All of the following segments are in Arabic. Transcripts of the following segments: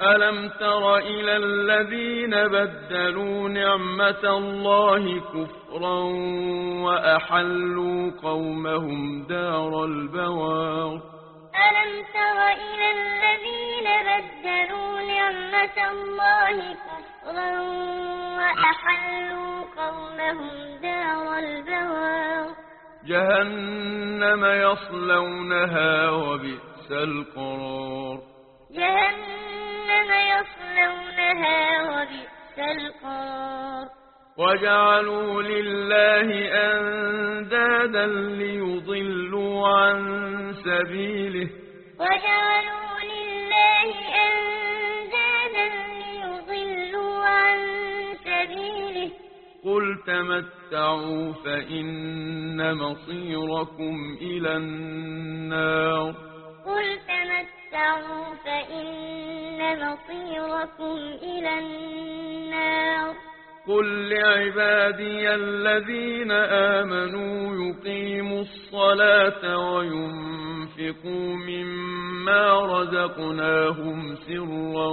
ألم تر إلى الذين بدلوا نعمة الله كفرا وأحلوا قومهم دار البوار ألم تر إلى الذين بدلوا نعمة الله كفرا وأحلوا قومهم دار البوار جهنم يصلونها وبئس القرار جهنم يصلونها وبئس القرار وجعلوا لله أندادا ليضلوا عن سبيله وجعلوا لله أندادا ليضلوا عن سبيله قل تمتعوا فإن مصيركم إلى النار قل تمتعوا فإن مصيركم إلى النار قل لعبادي الذين آمنوا يقيموا الصلاة وينفقوا مما رزقناهم سرا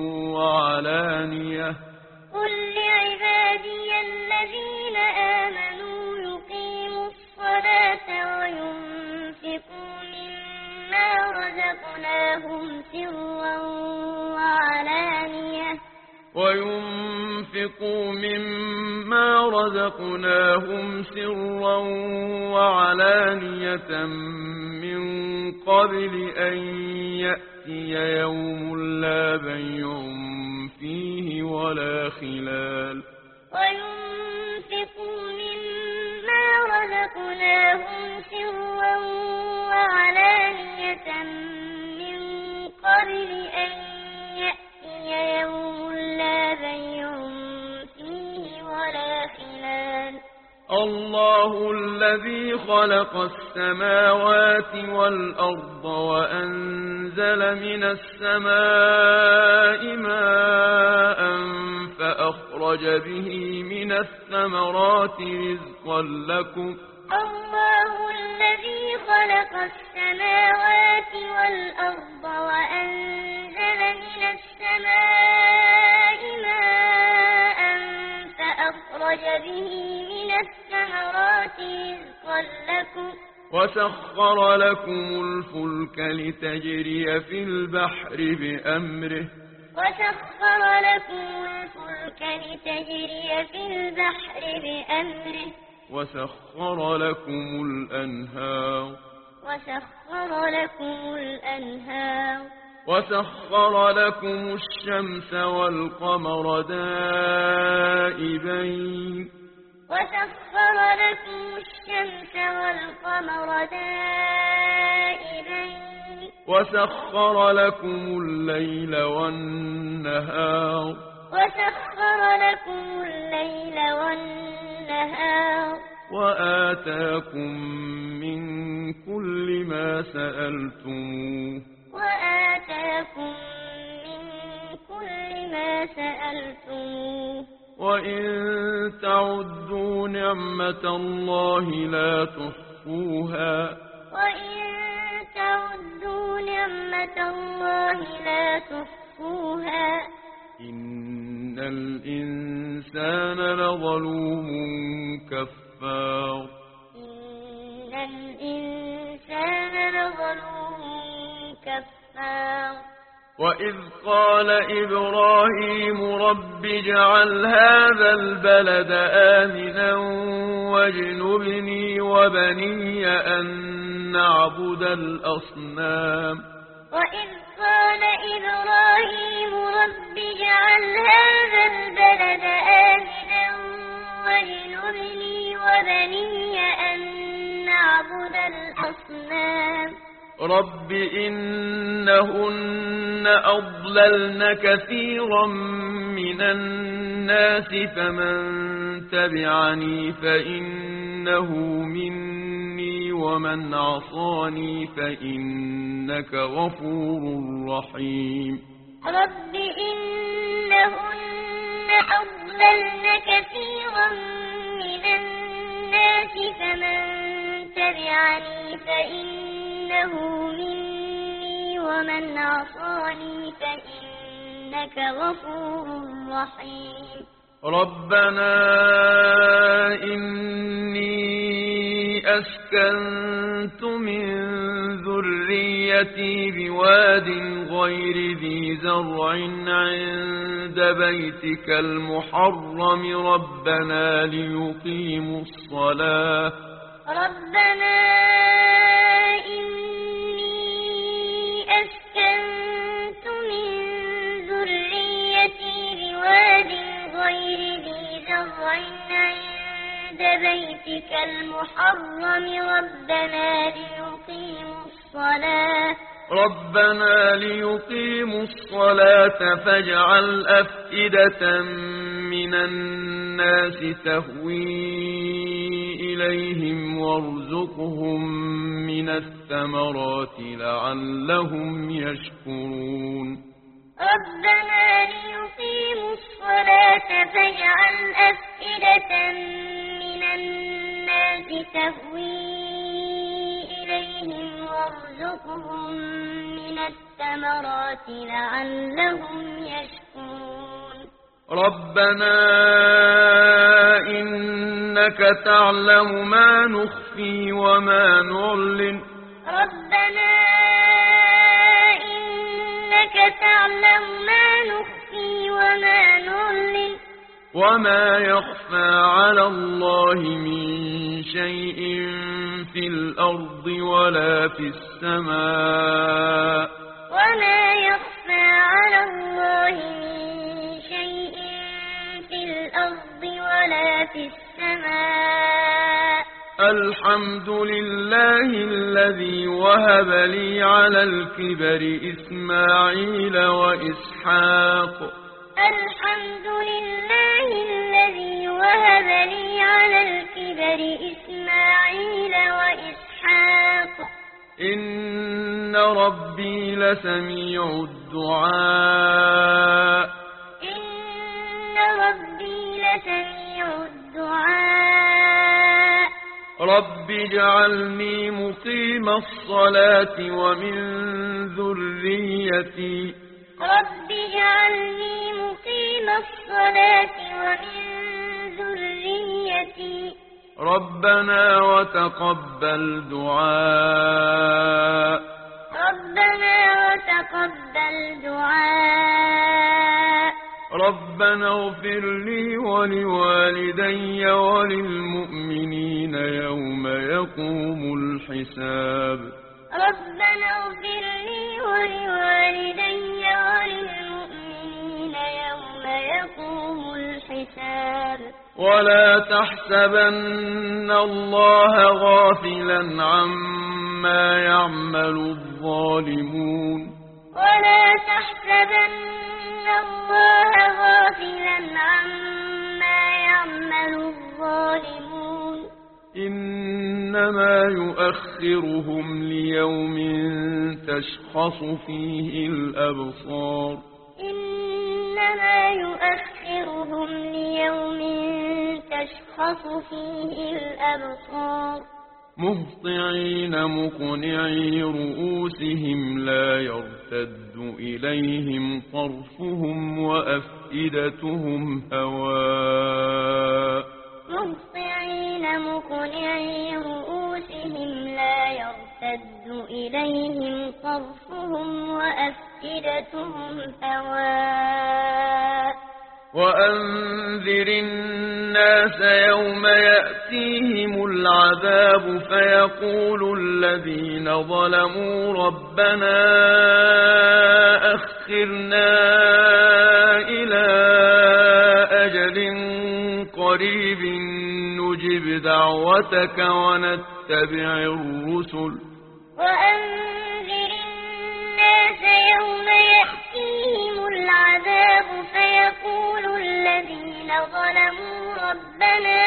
وعلانية قل لعبادي الذين آمنوا يقيموا الصلاة وينفقوا مما رزقناهم سرا وعلانية وينفقوا مما رزقناهم سرا وعلانية من قبل أن يأتي يوم لا بيع فيه ولا خلال وينفقوا مما رزقناهم سرا وعلانية من قبل أن يأتي يوم لا بيع فيه ولا خلال الله الذي خلق السماوات والأرض وأنزل من السماء ماء فأخرج به من الثمرات رزقا لكم الله الذي خلق السماوات والأرض وأنزل من السماء ماء فأخرج به من الثمرات رزقا لكم وسخر لكم الفلك لتجري في البحر بأمره وسخر لكم الفلك لتجري في البحر بأمره وسخر لكم الأنهار وسخر لكم الشمس والقمر دائبين وسخر لكم الليل والنهار وآتاكم من كل ما سألتموه وإن تعدوا نعمة الله لا تحصوها إن الإنسان لظلوم كفار وإذ قال إبراهيم رب اجعل هذا البلد آمنا واجنبني وبني أن نعبد الأصنام وإذ قال إبراهيم رب اجعل هذا البلد آمنا واجنبني وبني أن نعبد الأصنام رب إنهن أضللن كثيرا من الناس فمن تبعني فإنه مني ومن عصاني فإنك غفور رحيم رب إنهن أضللن كثيرا من الناس فمن تبعني فإنه مني ومن عصاني فإنك إنك غفور رحيم ربنا إني أسكنت من ذريتي بواد غير ذي زرع عند بيتك المحرم ربنا ليقيموا الصلاة ربنا إني أسكنت من ذريتي بواد غير ذي زرع عند بيتك المحرم ربنا ليقيموا الصلاة فاجعل أفئدة من الناس تهوي إليهم وارزقهم من الثمرات لعلهم يشكرون ربنا ليقيموا الصلاة فاجعل أفئدة من الناس تهوي إليهم وارزقهم من الثمرات لعلهم يشكرون ربنا إنك تعلم ما نخفي وما نعلن ربنا إنك تعلم ما نخفي وما نعلن وما يخفى على الله من شيء في الأرض ولا في السماء وما يخفى على الله من شيء في الأرض ولا في السماء الحمد لله الذي وهب لي على الكبر إسماعيل وإسحاق الحمد لله الذي وهب لي على الكبر إسماعيل وإسحاق إن ربي لسميع الدعاء إن ربي لسميع الدعاء رب اجعلني مقيم الصلاة ومن ذريتي رب اجعلني مقيم الصلاة ومن ذريتي ربنا وتقبل دعاء ربنا وتقبل دعاء ربنا اغفر لي ولوالدي وللمؤمنين يوم يقوم الحساب ربنا اغفر لي ولوالدي وللمؤمنين يوم يقوم الحساب ولا تحسبن الله غافلا عما يعمل الظالمون ولا تحسبن الله غافلا عما يعمل الظالمون إنما يؤخرهم ليوم تشخص فيه الأبصار إنما يؤخرهم ليوم تشخص فيه الأبصار مهطعين مقنعي رؤوسهم لا يرتد إليهم طرفهم وأفئدتهم هواء مهطعين مقنعي رؤوسهم لا يرتد إليهم طرفهم وأفئدتهم هواء وأنذر الناس يوم يأتيهم العذاب فيقول الذين ظلموا ربنا أخرنا إلى أجل قريب نجب دعوتك ونتبع الرسل وأنذر الناس يوم يأتيهم العذاب فيقول الذين ظلموا ربنا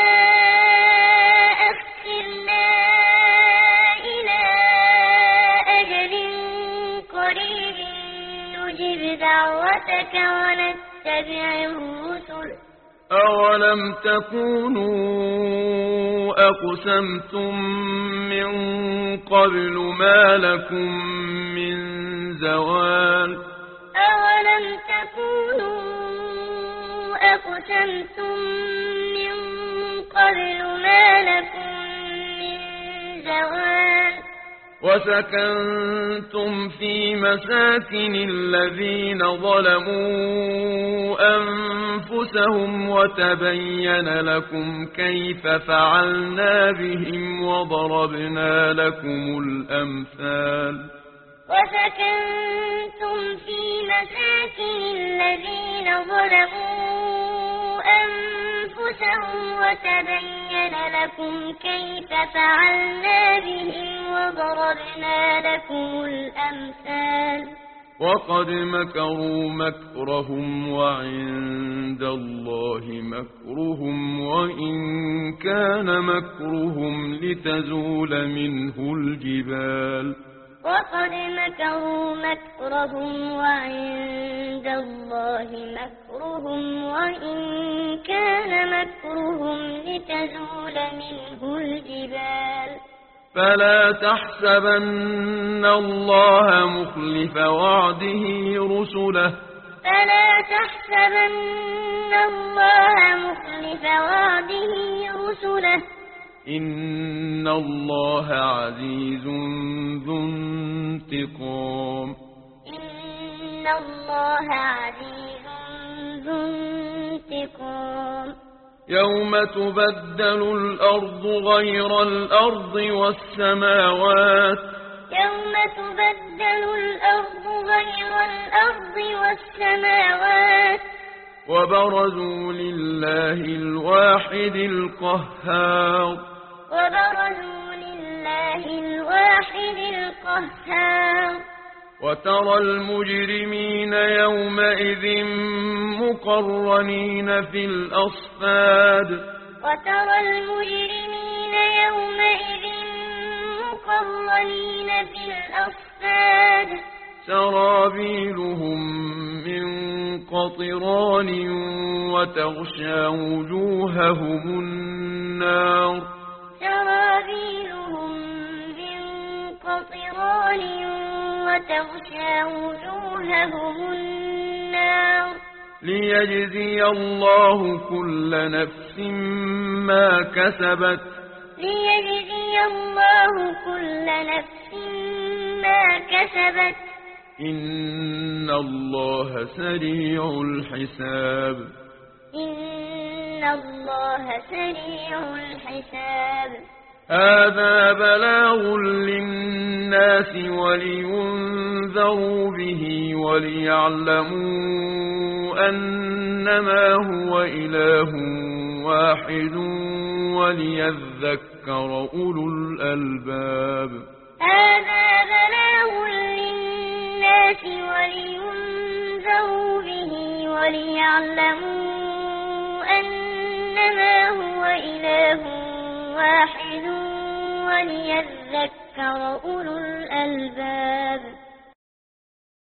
أخرنا إلى أجل قريب نجب دعوتك ونتبع الرسل أولم تكونوا أقسمتم من قبل ما لكم من زوال أولم تكونوا أقسمتم من قبل ما لكم من زوال وسكنتم في مساكن الذين ظلموا أنفسهم وتبين لكم كيف فعلنا بهم وضربنا لكم الأمثال وسكنتم في مساكن الذين ظلموا أنفسهم وتبين لكم كيف فعلنا بهم وضربنا لكم الأمثال وقد مكروا مكرهم وعند الله مكرهم وإن كان مكرهم لتزول منه الجبال وقد مكروا مكرهم وعند الله مكرهم وإن كان مكرهم لتزول منه الجبال فلا تحسبن الله مخلف وعده رسله فلا تحسبن الله مخلف وعده رسله إن الله عزيز ذو انتقام إن الله عزيز ذو انتقام يوم تبدل الأرض غير الأرض والسماوات يوم تبدل الأرض غير الأرض والسماوات وبرزوا لله الواحد القهار وبرزوا لله الواحد القهار وترى المجرمين يومئذ مقرنين في الأصفاد وترى المجرمين يومئذ مقرنين في الأصفاد سرابيلهم من قطران وتغشى وجوههم النار سرابيلهم من قطران وتغشى وجوههم النار ليجزي الله كل نفس ما كسبت ليجزي الله كل نفس ما كسبت إن الله سريع الحساب إن الله سريع الحساب هذا بلاغ للناس ولينذروا به وليعلموا أنما هو إله واحد وليذكر أولو الألباب هذا بلاغ للناس ولينذروا به وليعلموا أنما هو إله واحد وليذكر أولو الألباب